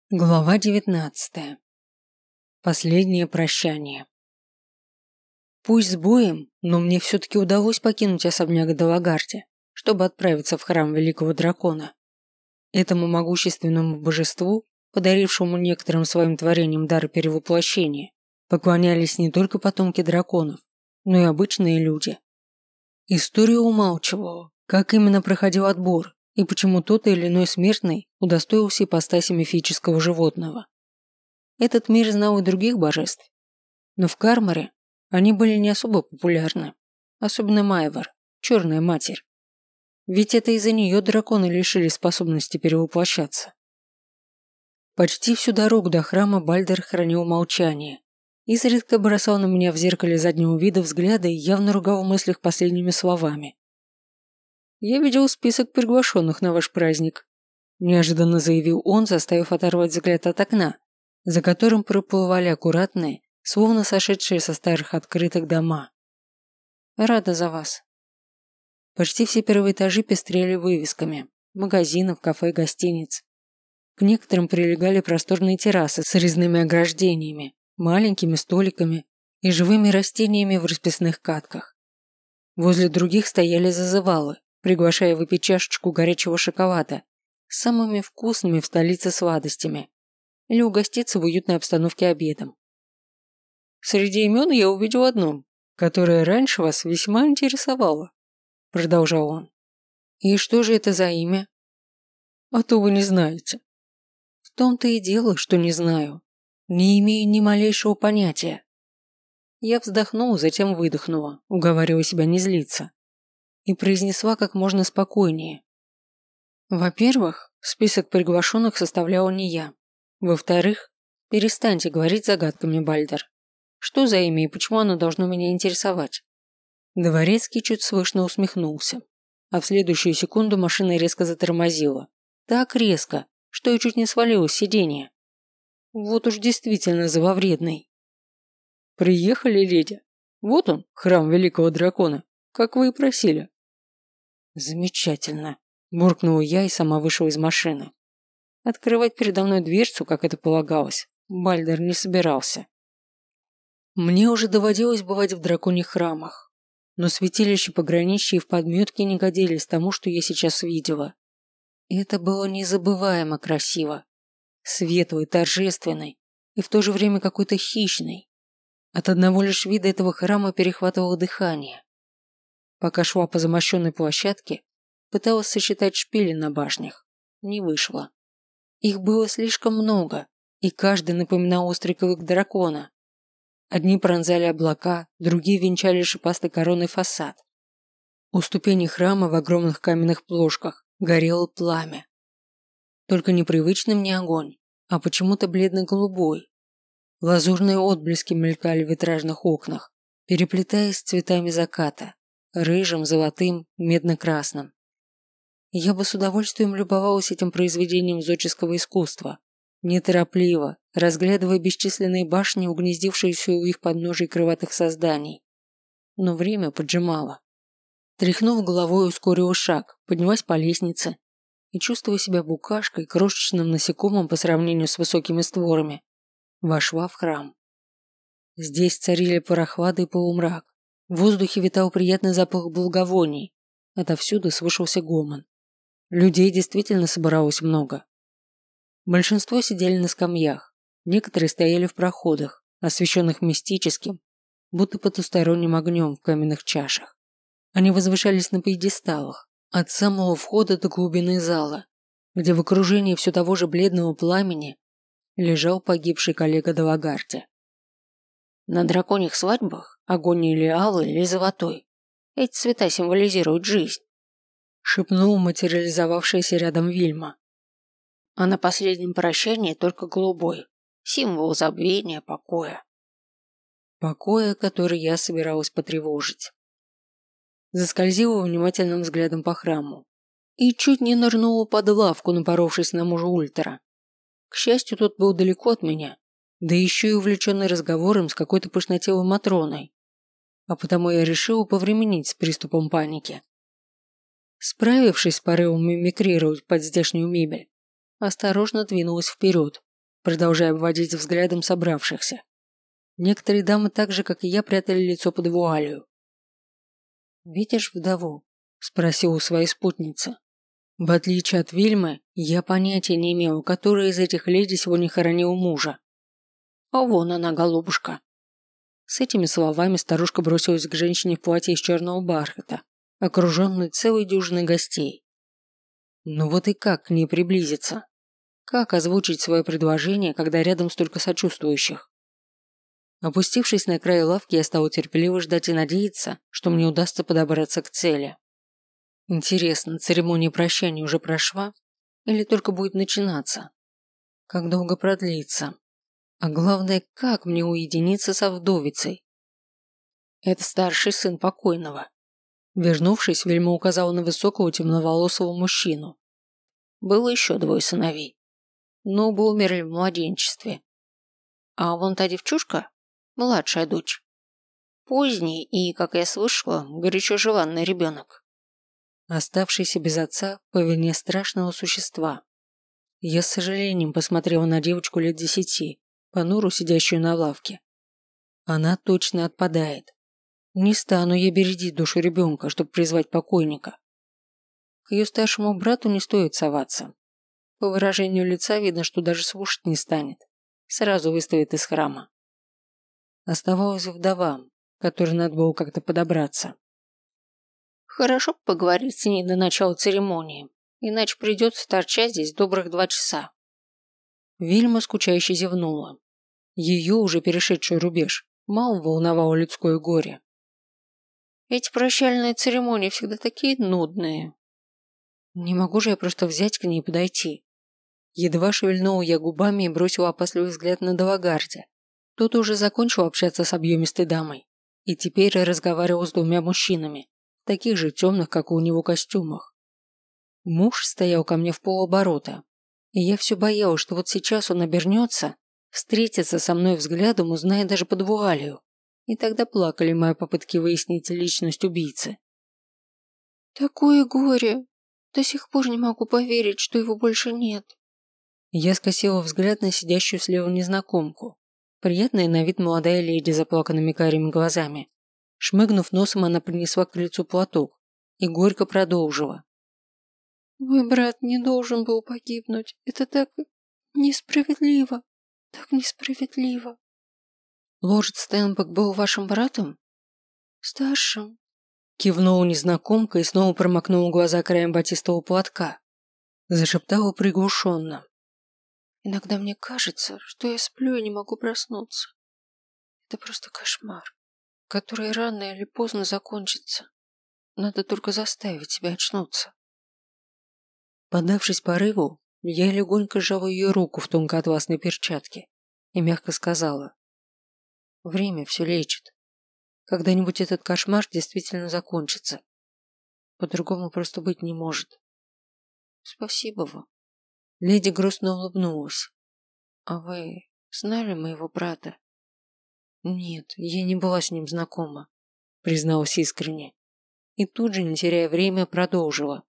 Глава 19. Последнее прощание. Пусть с боем, но мне все-таки удалось покинуть особняк Далагарди, чтобы отправиться в храм Великого Дракона. Этому могущественному божеству, подарившему некоторым своим творениям дар перевоплощения, поклонялись не только потомки драконов, но и обычные люди. История умалчивала, как именно проходил отбор, и почему тот или иной смертный удостоился ипостаси мифического животного. Этот мир знал и других божеств, но в Кармаре они были не особо популярны, особенно Майвар, Черная Матерь. Ведь это из-за нее драконы лишились способности перевоплощаться. Почти всю дорогу до храма Бальдер хранил молчание, изредка бросал на меня в зеркале заднего вида взгляды и явно ругал в мыслях последними словами. «Я видел список приглашенных на ваш праздник», – неожиданно заявил он, заставив оторвать взгляд от окна, за которым проплывали аккуратные, словно сошедшие со старых открытых дома. «Рада за вас». Почти все первые этажи пестрели вывесками магазинов, кафе, гостиниц. К некоторым прилегали просторные террасы с резными ограждениями, маленькими столиками и живыми растениями в расписных катках. Возле других стояли зазывалы, приглашая выпить чашечку горячего шоколада с самыми вкусными в столице сладостями или угоститься в уютной обстановке обедом. «Среди имен я увидел одно, которое раньше вас весьма интересовало», – продолжал он. «И что же это за имя?» «А то вы не знаете». «В том-то и дело, что не знаю. Не имею ни малейшего понятия». Я вздохнула, затем выдохнула, уговаривая себя не злиться, и произнесла как можно спокойнее. Во-первых, список приглашенных составляла не я. Во-вторых, перестаньте говорить загадками, Бальдер. Что за имя и почему оно должно меня интересовать? Дворецкий чуть слышно усмехнулся, а в следующую секунду машина резко затормозила. Так резко, что я чуть не свалилась с сиденья. Вот уж действительно зловредный. «Приехали, леди. Вот он, храм Великого Дракона, как вы и просили». «Замечательно», – буркнула я и сама вышла из машины. Открывать передо мной дверцу, как это полагалось, Бальдер не собирался. Мне уже доводилось бывать в драконьих храмах, но святилища пограничья и в подметке не годились тому, что я сейчас видела. И это было незабываемо красиво, светлый, торжественный и в то же время какой-то хищный. От одного лишь вида этого храма перехватывало дыхание. Пока шла по замощенной площадке, пыталась сосчитать шпили на башнях. Не вышло. Их было слишком много, и каждый напоминал острый клык дракона. Одни пронзали облака, другие венчали шипастой короной фасад. У ступеней храма в огромных каменных плошках горело пламя. Только непривычным не огонь, а почему-то бледно-голубой. Лазурные отблески мелькали в витражных окнах, переплетаясь с цветами заката, рыжим, золотым, медно-красным. Я бы с удовольствием любовалась этим произведением зодческого искусства, неторопливо, разглядывая бесчисленные башни, угнездившиеся у их подножий крылатых созданий. Но время поджимало. Тряхнув головой, ускорила шаг, поднялась по лестнице и, чувствуя себя букашкой, крошечным насекомым по сравнению с высокими створами, вошла в храм. Здесь царили прохлада и полумрак. В воздухе витал приятный запах благовоний. Отовсюду слышался гомон. Людей действительно собралось много. Большинство сидели на скамьях, некоторые стояли в проходах, освещенных мистическим, будто потусторонним огнем в каменных чашах. Они возвышались на пьедесталах, от самого входа до глубины зала, где в окружении все того же бледного пламени лежал погибший коллега Далагарди. На драконьих свадьбах огонь или алый, или золотой. Эти цвета символизируют жизнь, шепнула материализовавшаяся рядом Вильма. А на последнем прощании только голубой, символ забвения, покоя. Покоя, который я собиралась потревожить. Заскользила внимательным взглядом по храму и чуть не нырнула под лавку, напоровшись на мужа Ультра. К счастью, тот был далеко от меня, да еще и увлеченный разговором с какой-то пышнотелой Матроной, а потому я решила повременить с приступом паники. Справившись с порывом мимикрировать под здешнюю мебель, осторожно двинулась вперед, продолжая обводить взглядом собравшихся. Некоторые дамы так же, как и я, прятали лицо под вуалью. «Видишь вдову?» – спросил у своей спутницы. В отличие от Вильмы, я понятия не имел, которая из этих леди сегодня хоронила мужа. «А вон она, голубушка!» С этими словами старушка бросилась к женщине в платье из черного бархата, окруженной целой дюжиной гостей. Ну вот и как к ней приблизиться? Как озвучить свое предложение, когда рядом столько сочувствующих? Опустившись на край лавки, я стал терпеливо ждать и надеяться, что мне удастся подобраться к цели. Интересно, церемония прощания уже прошла? Или только будет начинаться? Как долго продлится? А главное, как мне уединиться со вдовицей? Это старший сын покойного. Вернувшись, Вельма указала на высокого темноволосого мужчину. Было еще 2 сыновей, но оба умерли в младенчестве. А вон та девчушка – младшая дочь. Поздний и, как я слышала, горячо желанный ребенок. Оставшийся без отца по вине страшного существа. Я с сожалением посмотрела на девочку лет 10, понуру сидящую на лавке. Она точно отпадает. Не стану я бередить душу ребенка, чтобы призвать покойника. К ее старшему брату не стоит соваться. По выражению лица видно, что даже слушать не станет. Сразу выставит из храма. Оставалась вдова, которой надо было как-то подобраться. Хорошо поговорить с ней до начала церемонии, иначе придется торчать здесь добрых 2 часа. Вильма скучающе зевнула. Ее, уже перешедший рубеж, мало волновало людское горе. Эти прощальные церемонии всегда такие нудные. Не могу же я просто взять к ней и подойти. Едва шевельнула я губами и бросила опасливый взгляд на Далагарде. Тот уже закончил общаться с объемистой дамой и теперь разговаривал с 2 мужчинами, таких же темных, как и у него, костюмах. Муж стоял ко мне в полоборота, и я все боялась, что вот сейчас он обернется, встретится со мной взглядом, узнает даже под вуалью, и тогда плакали мои попытки выяснить личность убийцы. «Такое горе! До сих пор не могу поверить, что его больше нет». Я скосила взгляд на сидящую слева незнакомку. Приятная на вид молодая леди с заплаканными карими глазами. Шмыгнув носом, она принесла к лицу платок и горько продолжила. «Мой брат не должен был погибнуть. Это так несправедливо. Так несправедливо». «Лорд Стэнбок был вашим братом?» «Старшим», – кивнула незнакомка и снова промокнула глаза краем батистового платка. Зашептала приглушенно. «Иногда мне кажется, что я сплю и не могу проснуться. Это просто кошмар, который рано или поздно закончится. Надо только заставить себя очнуться». Поддавшись порыву, я легонько сжала ее руку в тонкой атласной перчатке и мягко сказала. «Время все лечит. Когда-нибудь этот кошмар действительно закончится. По-другому просто быть не может. Спасибо вам». Леди грустно улыбнулась. «А вы знали моего брата?» «Нет, я не была с ним знакома», призналась искренне. И тут же, не теряя время, продолжила.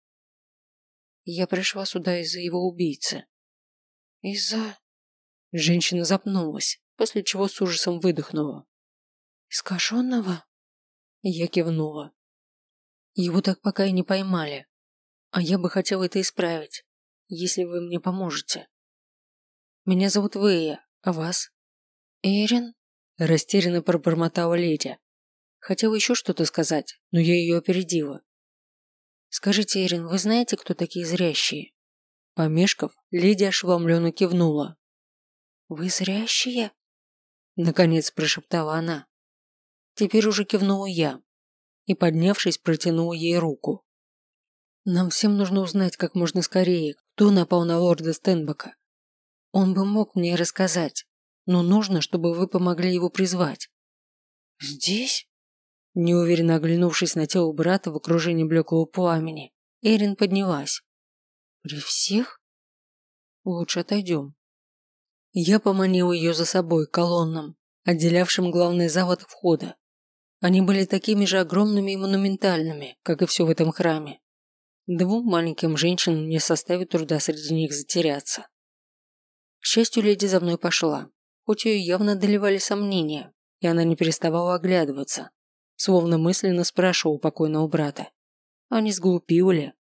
«Я пришла сюда из-за его убийцы». «Из-за...» Женщина запнулась, после чего с ужасом выдохнула. «Искаженного?» Я кивнула. «Его так пока и не поймали. А я бы хотела это исправить, если вы мне поможете. Меня зовут Вэя, а вас?» «Эрин?» Растерянно пробормотала леди. Хотела еще что-то сказать, но я ее опередила. «Скажите, Эрин, вы знаете, кто такие зрящие?» Помешков, леди ошеломленно кивнула. «Вы зрящие?» Наконец прошептала она. Теперь уже кивнула я и, поднявшись, протянула ей руку. «Нам всем нужно узнать как можно скорее, кто напал на лорда Стэнбока. Он бы мог мне рассказать, но нужно, чтобы вы помогли его призвать». «Здесь?» Неуверенно оглянувшись на тело брата в окружении блеклого пламени, Эрин поднялась. «При всех? Лучше отойдем». Я поманил ее за собой к колоннам, отделявшим главный зал от входа. Они были такими же огромными и монументальными, как и все в этом храме. 2 маленьким женщинам не составит труда среди них затеряться. К счастью, леди за мной пошла, хоть ее явно одолевали сомнения, и она не переставала оглядываться, словно мысленно спрашивала у покойного брата: а не сглупил ли?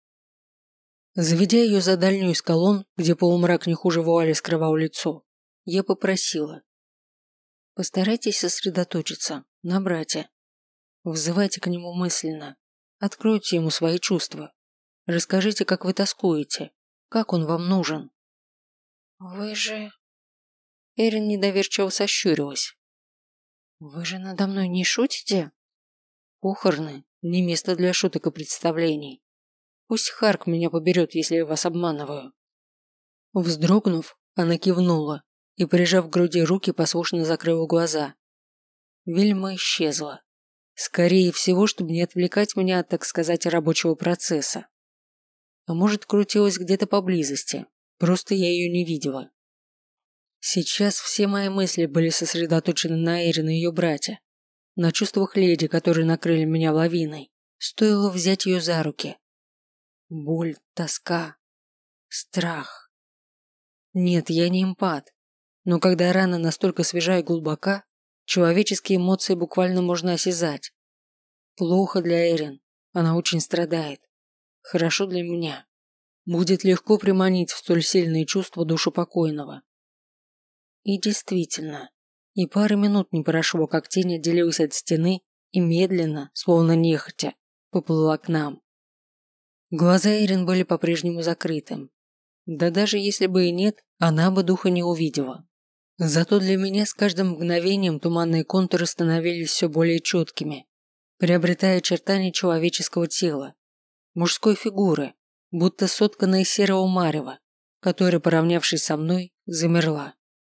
Заведя ее за дальнюю из колонн, где полумрак не хуже вуали скрывал лицо, я попросила: постарайтесь сосредоточиться на брате. Взывайте к нему мысленно, откройте ему свои чувства, расскажите, как вы тоскуете, как он вам нужен. Вы же... Эрин недоверчиво сощурилась. Вы же надо мной не шутите? Похороны – не место для шуток и представлений. Пусть Харк меня поберет, если я вас обманываю. Вздрогнув, она кивнула и, прижав к груди руки, послушно закрыла глаза. Вильма исчезла. Скорее всего, чтобы не отвлекать меня от, так сказать, рабочего процесса. А может, крутилась где-то поблизости, просто я ее не видела. Сейчас все мои мысли были сосредоточены на Эрин и ее брате, на чувствах леди, которые накрыли меня лавиной. Стоило взять ее за руки. Боль, тоска, страх. Нет, я не эмпат, но когда рана настолько свежа и глубока, человеческие эмоции буквально можно осязать. Плохо для Эрин, она очень страдает. Хорошо для меня. Будет легко приманить в столь сильные чувства душу покойного. И действительно, и пары минут не прошло, как тень отделилась от стены и медленно, словно нехотя, поплыла к нам. Глаза Эрин были по-прежнему закрыты. Да даже если бы и нет, она бы духа не увидела. Зато для меня с каждым мгновением туманные контуры становились все более четкими, приобретая очертания человеческого тела, мужской фигуры, будто сотканная из серого марева, которая, поравнявшись со мной, замерла.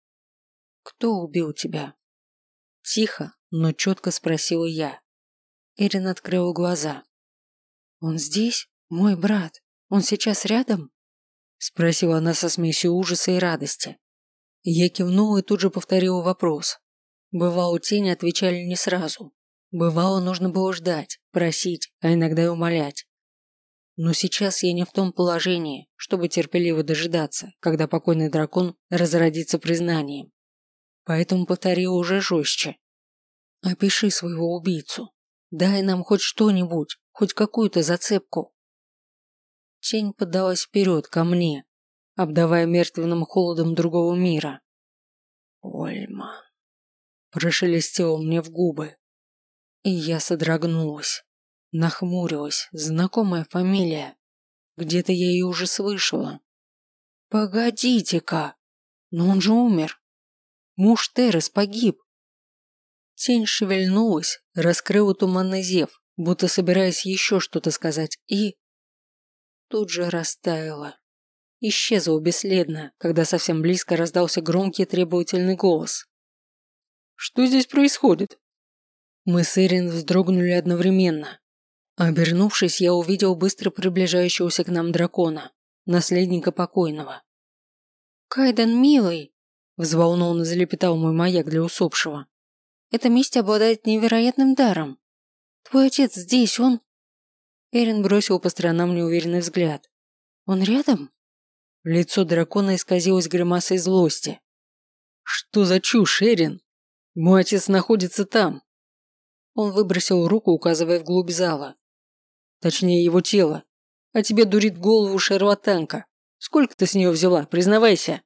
«Кто убил тебя?» Тихо, но четко спросила я. Эрин открыла глаза. «Он здесь? Мой брат? Он сейчас рядом?» Спросила она со смесью ужаса и радости. Я кивнула и тут же повторила вопрос. Бывало, тени отвечали не сразу. Бывало, нужно было ждать, просить, а иногда и умолять. Но сейчас я не в том положении, чтобы терпеливо дожидаться, когда покойный дракон разродится признанием. Поэтому повторила уже жестче. «Опиши своего убийцу. Дай нам хоть что-нибудь, хоть какую-то зацепку». Тень подалась вперед ко мне, обдавая мертвенным холодом другого мира. «Ольман», прошелестело мне в губы. И я содрогнулась, нахмурилась. Знакомая фамилия. Где-то я ее уже слышала. «Погодите-ка, но он же умер. Муж Террес погиб». Тень шевельнулась, раскрыла туманный зев, будто собираясь еще что-то сказать, и... тут же растаяла. Исчезла бесследно, когда совсем близко раздался громкий требовательный голос. «Что здесь происходит?» Мы с Эрин вздрогнули одновременно. Обернувшись, я увидел быстро приближающегося к нам дракона, наследника покойного. «Кайден, милый!» – взволнованно залепетал мой маяк для усопшего. «Эта месть обладает невероятным даром. Твой отец здесь, он...» Эрин бросил по сторонам неуверенный взгляд. «Он рядом?» Лицо дракона исказилось гримасой злости. «Что за чушь, Эрин? Мой отец находится там!» Он выбросил руку, указывая вглубь зала. Точнее, его тело. А тебе дурит голову шарлатанка. Сколько ты с нее взяла, признавайся.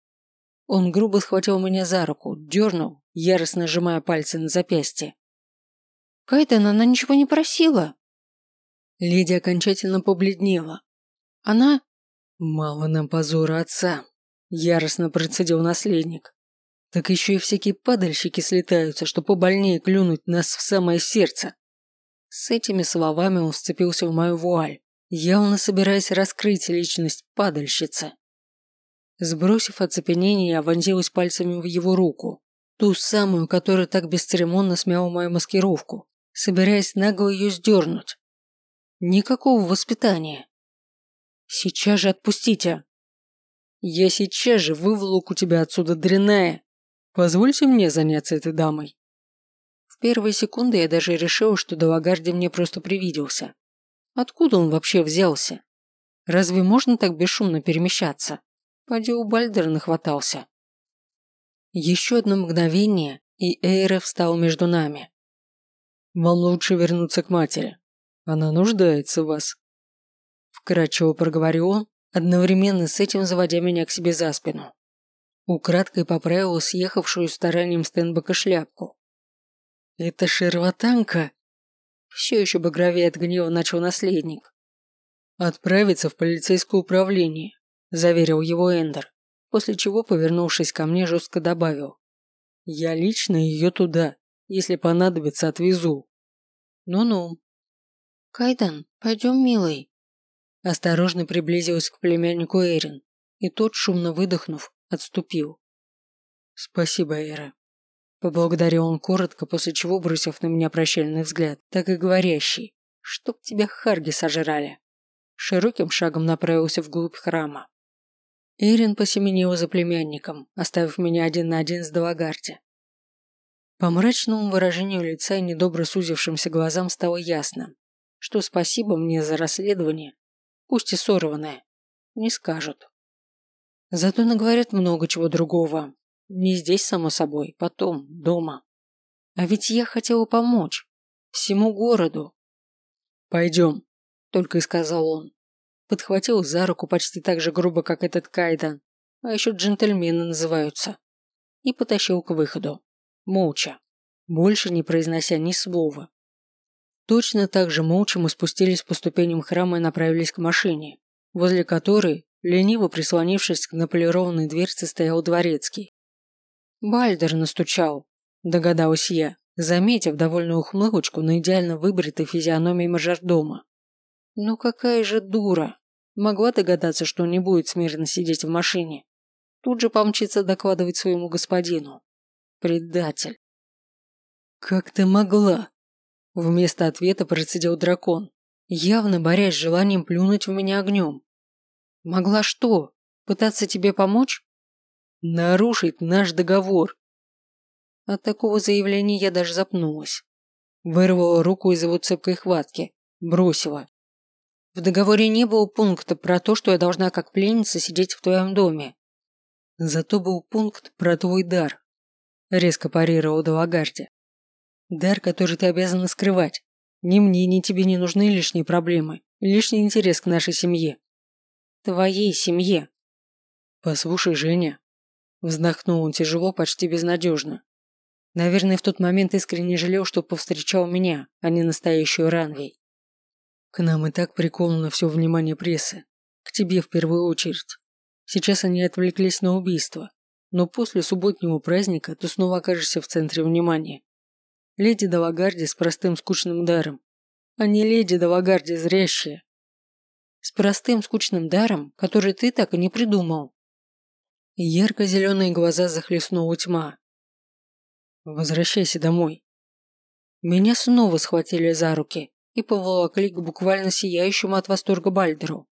Он грубо схватил меня за руку, дернул, яростно сжимая пальцы на запястье. «Кайден, она ничего не просила!» Леди окончательно побледнела. «Она...» «Мало нам позора отца», – яростно процедил наследник. «Так еще и всякие падальщики слетаются, что побольнее клюнуть нас в самое сердце». С этими словами он вцепился в мою вуаль, явно собираясь раскрыть личность падальщицы. Сбросив оцепенение, я вонзилась пальцами в его руку, ту самую, которая так бесцеремонно смяла мою маскировку, собираясь нагло ее сдернуть. Никакого воспитания. «Сейчас же отпустите!» «Я сейчас же выволоку тебя отсюда, дрянная! Позвольте мне заняться этой дамой!» В первые секунды я даже решила, что Далагарди мне просто привиделся. Откуда он вообще взялся? Разве можно так бесшумно перемещаться? Поди у Бальдера нахватался. Еще одно мгновение, и Эйра встал между нами. «Вам лучше вернуться к матери. Она нуждается в вас», – вкратчиво проговорил он, одновременно с этим заводя меня к себе за спину. Украдкой поправил съехавшую старанием Стенбека шляпку. «Это шарлатанка?» Все еще багровее от гнева начал наследник. «Отправиться в полицейское управление», – заверил его Эндер, после чего, повернувшись ко мне, жестко добавил. «Я лично ее туда, если понадобится, отвезу». «Ну-ну». «Кайдан, пойдем, милый». Осторожно приблизилась к племяннику Эрин, и тот, шумно выдохнув, отступил. «Спасибо, Эра», – поблагодарил он коротко, после чего, бросив на меня прощальный взгляд, так и говорящий, чтоб тебя харги сожрали. Широким шагом направился вглубь храма. Эрин посеменила за племянником, оставив меня один на один с Далагарди. По мрачному выражению лица и недобро сузившимся глазам стало ясно, что спасибо мне за расследование, пусть и сорванное, не скажут. Зато наговорят много чего другого. Не здесь, само собой, потом, дома. А ведь я хотела помочь. Всему городу. «Пойдем», – только и сказал он. Подхватил за руку почти так же грубо, как этот Кайдан, а еще джентльмены называются, и потащил к выходу. Молча, больше не произнося ни слова. Точно так же молча мы спустились по ступеням храма и направились к машине, возле которой, лениво прислонившись к наполированной дверце, стоял дворецкий. «Бальдер настучал», – догадалась я, заметив довольную ухмылочку на идеально выбритой физиономии мажордома. «Ну какая же дура! Могла догадаться, что он не будет смирно сидеть в машине. Тут же помчится докладывать своему господину. Предатель!» «Как ты могла?» Вместо ответа процедил дракон, явно борясь с желанием плюнуть в меня огнем. «Могла что? Пытаться тебе помочь?» «Нарушить наш договор». От такого заявления я даже запнулась. Вырвала руку из его цепкой хватки, бросила. «В договоре не было пункта про то, что я должна как пленница сидеть в твоем доме». «Зато был пункт про твой дар», – резко парировал Далагарди. «Дар, который ты обязана скрывать. Ни мне, ни тебе не нужны лишние проблемы, лишний интерес к нашей семье». «Твоей семье». «Послушай, Женя». Вздохнул он тяжело, почти безнадежно. Наверное, в тот момент искренне жалел, что повстречал меня, а не настоящую Ранвей. «К нам и так приковано все внимание прессы. К тебе в первую очередь. Сейчас они отвлеклись на убийство, но после субботнего праздника ты снова окажешься в центре внимания. Леди Далагарди с простым скучным даром, а не леди Далагарди зрящая. С простым скучным даром, который ты так и не придумал». Ярко-зеленые глаза захлестнула тьма. «Возвращайся домой». Меня снова схватили за руки и поволокли к буквально сияющему от восторга Бальдеру.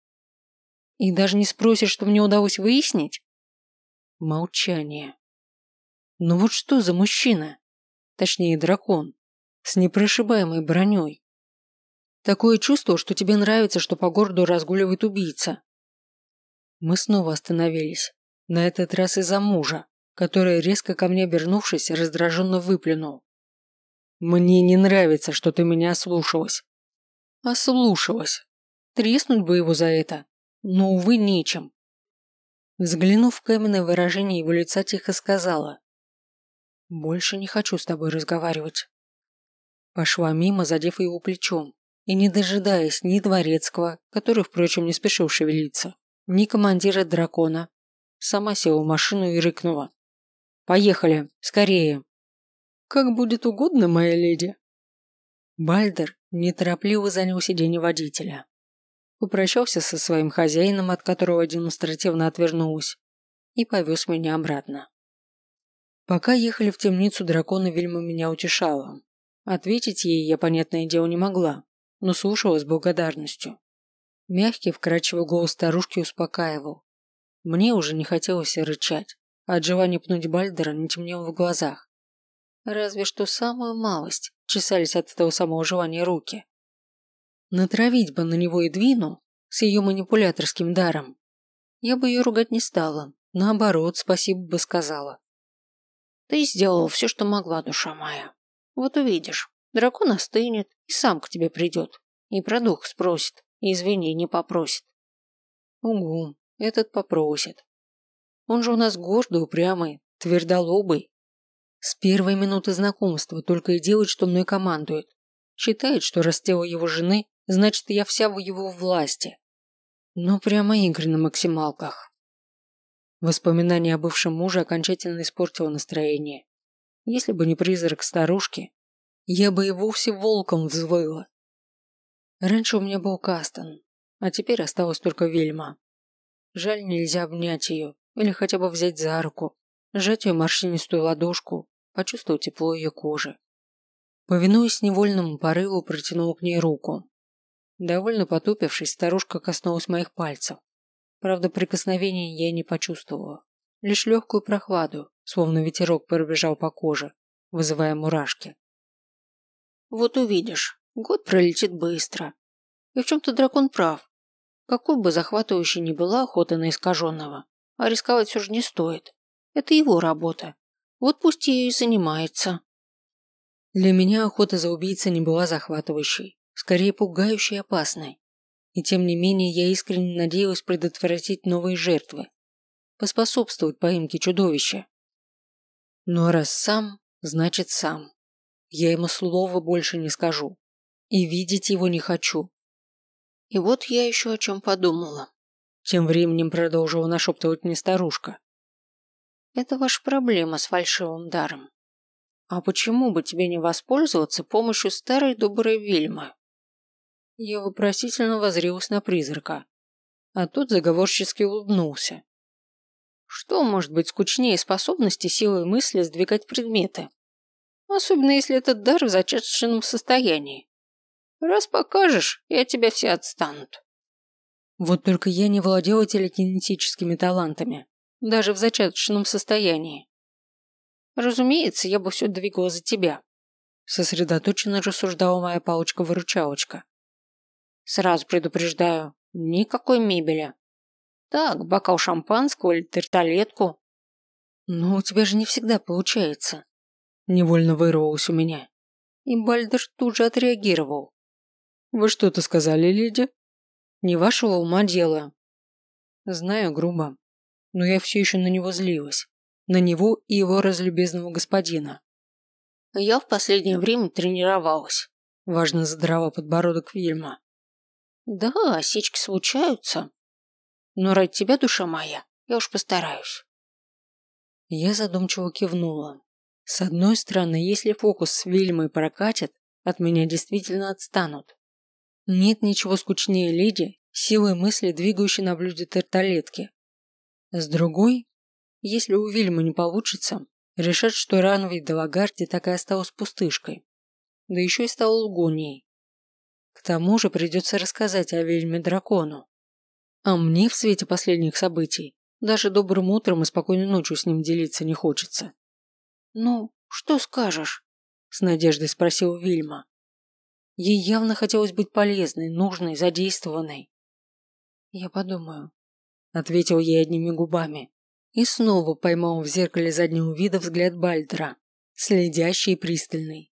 «И даже не спросишь, что мне удалось выяснить?» Молчание. «Ну вот что за мужчина? Точнее, дракон. С непрошибаемой броней. Такое чувство, что тебе нравится, что по городу разгуливает убийца». Мы снова остановились. На этот раз из-за мужа, который, резко ко мне обернувшись, раздраженно выплюнул. «Мне не нравится, что ты меня ослушалась». Ослушалась. Треснуть бы его за это. Но, увы, нечем. Взглянув в каменное выражение его лица, тихо сказала. «Больше не хочу с тобой разговаривать». Пошла мимо, задев его плечом, и не дожидаясь ни дворецкого, который, впрочем, не спешил шевелиться, ни командира дракона, сама села в машину и рыкнула. «Поехали, скорее». «Как будет угодно, моя леди». Бальдер неторопливо занял сиденье водителя. Попрощался со своим хозяином, от которого демонстративно отвернулась, и повез меня обратно. Пока ехали в темницу дракона, Вильма меня утешала. Ответить ей я, понятное дело, не могла, но слушала с благодарностью. Мягкий, вкрадчивый голос старушки успокаивал. Мне уже не хотелось рычать, а от желания пнуть Бальдера не темнело в глазах. Разве что самую малость чесались от этого самого желания руки. Натравить бы на него Эдвину с ее манипуляторским даром. Я бы ее ругать не стала, наоборот, спасибо бы сказала. Ты сделала все, что могла, душа моя. Вот увидишь, дракон остынет и сам к тебе придет. И про дух спросит, и извинений попросит. Угу, этот попросит. Он же у нас гордый, упрямый, твердолобый. С первой минуты знакомства только и делает, что мной командует. Считает, что раз тело его жены, значит, я вся в его власти. Ну, прямо игры на максималках. Воспоминание о бывшем муже окончательно испортило настроение. Если бы не призрак старушки, я бы и вовсе волком взвыла. Раньше у меня был Кастон, а теперь осталась только Вильма. Жаль, нельзя обнять ее или хотя бы взять за руку, сжать ее морщинистую ладошку, почувствовать тепло ее кожи. Повинуясь невольному порыву, протянула к ней руку. Довольно потупившись, старушка коснулась моих пальцев. Правда, прикосновения я не почувствовала. Лишь легкую прохладу, словно ветерок пробежал по коже, вызывая мурашки. Вот увидишь, год пролетит быстро. И в чем-то дракон прав. Какой бы захватывающей ни была охота на искаженного, а рисковать все же не стоит. Это его работа. Вот пусть ею и занимается. Для меня охота за убийцей не была захватывающей, скорее пугающей и опасной. И тем не менее я искренне надеялась предотвратить новые жертвы, поспособствовать поимке чудовища. Но раз сам, значит сам. Я ему слова больше не скажу. И видеть его не хочу. И вот я еще о чем подумала. Тем временем продолжила нашептывать мне старушка. Это ваша проблема с фальшивым даром. А почему бы тебе не воспользоваться помощью старой доброй Вильмы? Я вопросительно воззрелась на призрака, а тот заговорчески улыбнулся. Что может быть скучнее способности силой мысли сдвигать предметы? Особенно если этот дар в зачаточном состоянии. Раз покажешь, и от тебя все отстанут. Вот только я не владела телекинетическими талантами, даже в зачаточном состоянии. Разумеется, я бы все двигала за тебя. Сосредоточенно рассуждала моя палочка-выручалочка. Сразу предупреждаю, никакой мебели. Так, бокал шампанского или тарталетку. Но у тебя же не всегда получается. Невольно вырвалось у меня. И Бальдер тут же отреагировал. Вы что-то сказали, леди? Не вашего ума дело. Знаю, грубо. Но я все еще на него злилась. На него и его разлюбезного господина. Я в последнее время тренировалась. Важно задрала подбородок Вильма. Да, осечки случаются. Но ради тебя, душа моя, я уж постараюсь. Я задумчиво кивнула. С одной стороны, если фокус с Вильмой прокатит, от меня действительно отстанут. Нет ничего скучнее леди, силой мысли, двигающей на блюде тарталетки. С другой, если у Вильмы не получится, решат, что Ранвей де Лагарди так и осталась пустышкой. Да еще и стала лгуньей. К тому же придется рассказать о Вильме дракону. А мне в свете последних событий даже добрым утром и спокойной ночью с ним делиться не хочется. «Ну, что скажешь?» – с надеждой спросила Вильма. Ей явно хотелось быть полезной, нужной, задействованной. «Я подумаю», – ответил ей одними губами. И снова поймал в зеркале заднего вида взгляд Бальдера, следящий и пристальный.